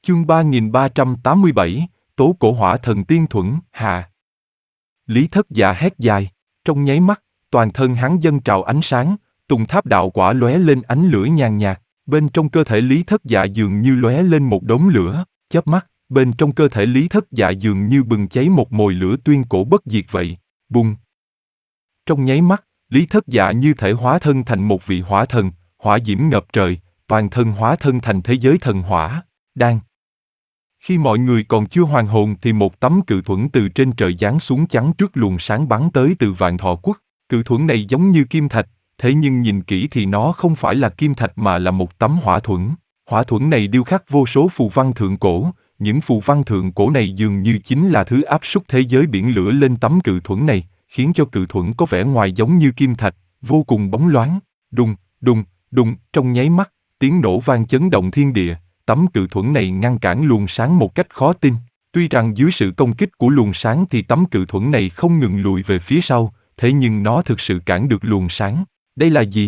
Chương 3387, Tố Cổ Hỏa Thần Tiên Thuẫn, hạ. Lý Thất Dạ hét dài, trong nháy mắt, toàn thân hắn dâng trào ánh sáng, Tùng Tháp Đạo Quả lóe lên ánh lửa nhàn nhạt, bên trong cơ thể Lý Thất Dạ dường như lóe lên một đốm lửa, chớp mắt, bên trong cơ thể Lý Thất Dạ dường như bừng cháy một mồi lửa tuyên cổ bất diệt vậy, bùng. Trong nháy mắt, Lý Thất Dạ như thể hóa thân thành một vị hỏa thần, hỏa diễm ngập trời, toàn thân hóa thân thành thế giới thần hỏa, đang. Khi mọi người còn chưa hoàn hồn thì một tấm cự thuẫn từ trên trời giáng xuống chắn trước luồng sáng bắn tới từ Vạn Thọ Quốc. Cự thuẫn này giống như kim thạch, thế nhưng nhìn kỹ thì nó không phải là kim thạch mà là một tấm hỏa thuẫn. Hỏa thuẫn này điêu khắc vô số phù văn thượng cổ, những phù văn thượng cổ này dường như chính là thứ áp suất thế giới biển lửa lên tấm cự thuẫn này, khiến cho cự thuẫn có vẻ ngoài giống như kim thạch, vô cùng bóng loáng. Đùng, đùng, đùng, trong nháy mắt, tiếng nổ vang chấn động thiên địa. Tấm cự thuẫn này ngăn cản luồng sáng một cách khó tin. Tuy rằng dưới sự công kích của luồng sáng thì tấm cự thuẫn này không ngừng lùi về phía sau, thế nhưng nó thực sự cản được luồng sáng. Đây là gì?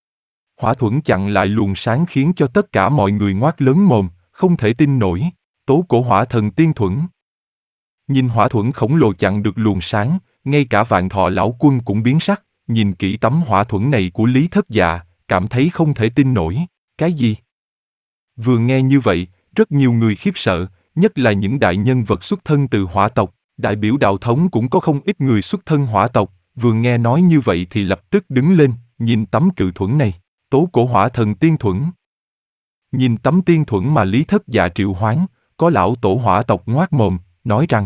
Hỏa thuẫn chặn lại luồng sáng khiến cho tất cả mọi người ngoác lớn mồm, không thể tin nổi. Tố Cổ Hỏa Thần Tiên Thuẫn. Nhìn hỏa thuẫn khổng lồ chặn được luồng sáng, ngay cả Vạn Thọ Lão Quân cũng biến sắc, nhìn kỹ tấm hỏa thuẫn này của Lý Thất Dạ, cảm thấy không thể tin nổi. Cái gì? Vừa nghe như vậy, rất nhiều người khiếp sợ, nhất là những đại nhân vật xuất thân từ hỏa tộc, đại biểu đạo thống cũng có không ít người xuất thân hỏa tộc, vừa nghe nói như vậy thì lập tức đứng lên, nhìn tấm cự thuẫn này, Tố Cổ Hỏa Thần Tiên Thuẫn. Nhìn tấm tiên thuẫn mà Lý Thất Dạ triệu hoán, có lão tổ hỏa tộc ngoác mồm, nói rằng: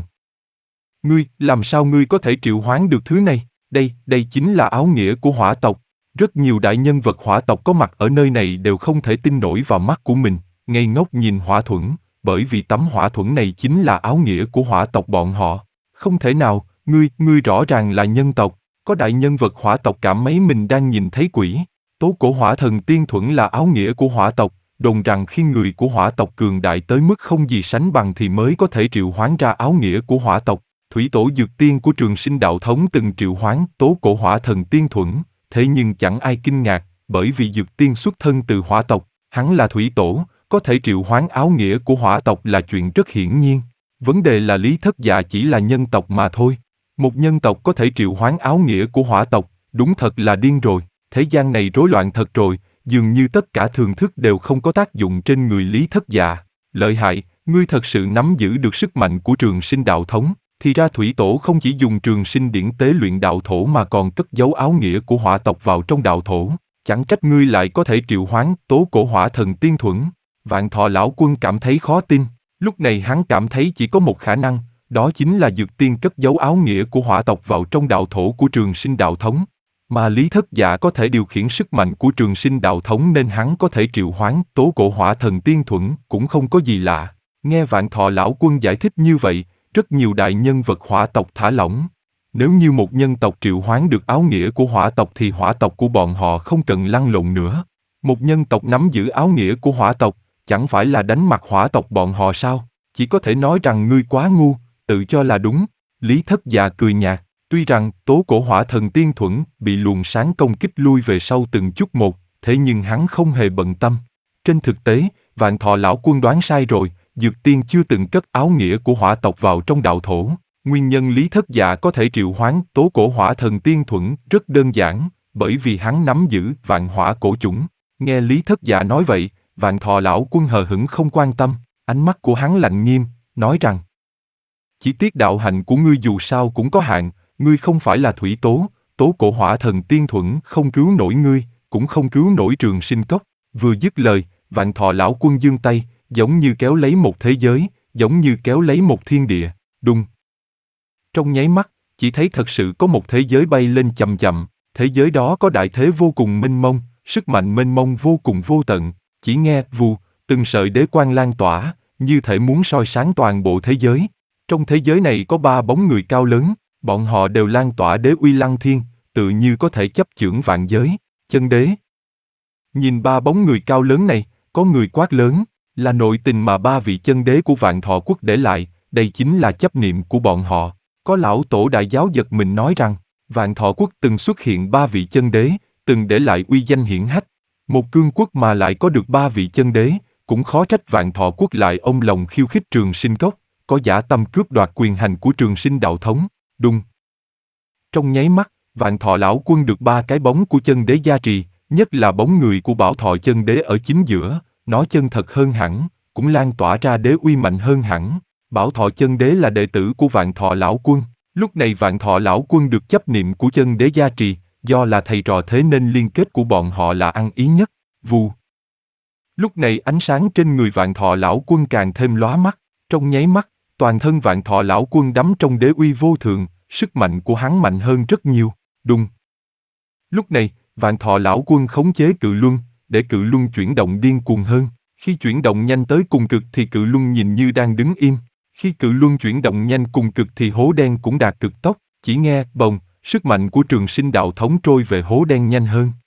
Ngươi, làm sao ngươi có thể triệu hoán được thứ này? Đây chính là áo nghĩa của hỏa tộc. Rất nhiều đại nhân vật hỏa tộc có mặt ở nơi này đều không thể tin nổi vào mắt của mình, ngây ngốc nhìn hỏa thuẫn, bởi vì tấm hỏa thuẫn này chính là áo nghĩa của hỏa tộc bọn họ. Không thể nào, ngươi rõ ràng là nhân tộc, có đại nhân vật hỏa tộc cảm mấy mình đang nhìn thấy quỷ. Tố Cổ Hỏa Thần Tiên Thuẫn là áo nghĩa của hỏa tộc, đồn rằng khi người của hỏa tộc cường đại tới mức không gì sánh bằng thì mới có thể triệu hoán ra áo nghĩa của hỏa tộc. Thủy tổ Dược Tiên của Trường Sinh Đạo Thống từng triệu hoán Tố Cổ Hỏa Thần Tiên Thuẫn. Thế nhưng chẳng ai kinh ngạc, bởi vì Dược Tiên xuất thân từ hỏa tộc, hắn là thủy tổ, có thể triệu hoán áo nghĩa của hỏa tộc là chuyện rất hiển nhiên. Vấn đề là Lý Thất Dạ chỉ là nhân tộc mà thôi. Một nhân tộc có thể triệu hoán áo nghĩa của hỏa tộc, đúng thật là điên rồi. Thế gian này rối loạn thật rồi, dường như tất cả thường thức đều không có tác dụng trên người Lý Thất Dạ. Lợi hại, ngươi thật sự nắm giữ được sức mạnh của Trường Sinh Đạo Thống. Thì ra thủy tổ không chỉ dùng trường sinh điển tế luyện đạo thổ mà còn cất giấu áo nghĩa của hỏa tộc vào trong đạo thổ. Chẳng trách ngươi lại có thể triệu hoán Tố Cổ Hỏa Thần Tiên Thuẫn. Vạn Thọ Lão Quân cảm thấy khó tin. Lúc này hắn cảm thấy chỉ có một khả năng, đó chính là Dược Tiên cất giấu áo nghĩa của hỏa tộc vào trong đạo thổ của Trường Sinh Đạo Thống. Mà Lý Thất Dạ có thể điều khiển sức mạnh của Trường Sinh Đạo Thống nên hắn có thể triệu hoán Tố Cổ Hỏa Thần Tiên Thuẫn cũng không có gì lạ. Nghe Vạn Thọ Lão Quân giải thích như vậy, rất nhiều đại nhân vật hỏa tộc thả lỏng. Nếu như một nhân tộc triệu hoán được áo nghĩa của hỏa tộc thì hỏa tộc của bọn họ không cần lăn lộn nữa. Một nhân tộc nắm giữ áo nghĩa của hỏa tộc, chẳng phải là đánh mặt hỏa tộc bọn họ sao? Chỉ có thể nói rằng ngươi quá ngu, tự cho là đúng. Lý Thất Dạ cười nhạt, tuy rằng Tố Cổ Hỏa Thần Tiên Thuẫn bị luồng sáng công kích lui về sau từng chút một, thế nhưng hắn không hề bận tâm. Trên thực tế, Vạn Thọ Lão Quân đoán sai rồi. Dược Tiên chưa từng cất áo nghĩa của hỏa tộc vào trong đạo thổ. Nguyên nhân Lý Thất Dạ có thể triệu hoán Tố Cổ Hỏa Thần Tiên Thuẫn rất đơn giản, bởi vì hắn nắm giữ vạn hỏa cổ chủng. Nghe Lý Thất Dạ nói vậy, Vạn Thọ Lão Quân hờ hững không quan tâm, ánh mắt của hắn lạnh nghiêm, nói rằng: Chỉ tiếc đạo hạnh của ngươi dù sao cũng có hạn, ngươi không phải là thủy tố, Tố Cổ Hỏa Thần Tiên Thuẫn không cứu nổi ngươi, cũng không cứu nổi Trường Sinh Cốc. Vừa dứt lời, Vạn Thọ Lão Quân giương tay, giống như kéo lấy một thế giới, giống như kéo lấy một thiên địa, đùng. Trong nháy mắt, chỉ thấy thật sự có một thế giới bay lên chậm chậm, thế giới đó có đại thế vô cùng mênh mông, sức mạnh mênh mông vô cùng vô tận, chỉ nghe vù, từng sợi đế quang lan tỏa, như thể muốn soi sáng toàn bộ thế giới. Trong thế giới này có 3 bóng người cao lớn, bọn họ đều lan tỏa đế uy lăng thiên, tự như có thể chấp chưởng vạn giới, chân đế. Nhìn 3 bóng người cao lớn này, có người quát lớn, là nội tình mà 3 vị chân đế của Vạn Thọ Quốc để lại, đây chính là chấp niệm của bọn họ. Có lão tổ đại giáo giật mình nói rằng, Vạn Thọ Quốc từng xuất hiện 3 vị chân đế, từng để lại uy danh hiển hách. Một cương quốc mà lại có được 3 vị chân đế, cũng khó trách Vạn Thọ Quốc lại ôm lòng khiêu khích Trường Sinh Cốc, có dã tâm cướp đoạt quyền hành của Trường Sinh đạo thống. Đùng. Trong nháy mắt, Vạn Thọ lão quân được 3 cái bóng của chân đế gia trì, nhất là bóng người của Bảo Thọ chân đế ở chính giữa, nó chân thật hơn hẳn, cũng lan tỏa ra đế uy mạnh hơn hẳn. Bảo Thọ chân đế là đệ tử của Vạn Thọ lão quân, lúc này Vạn Thọ lão quân được chấp niệm của chân đế gia trì, do là thầy trò thế nên liên kết của bọn họ là ăn ý nhất. Vù. Lúc này ánh sáng trên người Vạn Thọ lão quân càng thêm lóa mắt, trong nháy mắt, toàn thân Vạn Thọ lão quân đắm trong đế uy vô thượng, sức mạnh của hắn mạnh hơn rất nhiều. Đùng. Lúc này, Vạn Thọ lão quân khống chế cự luân, để cự luân chuyển động điên cuồng hơn. Khi chuyển động nhanh tới cùng cực thì cự luân nhìn như đang đứng im. Khi cự luân chuyển động nhanh cùng cực thì hố đen cũng đạt cực tốc. Chỉ nghe bồng, sức mạnh của Trường Sinh đạo thống trôi về hố đen nhanh hơn.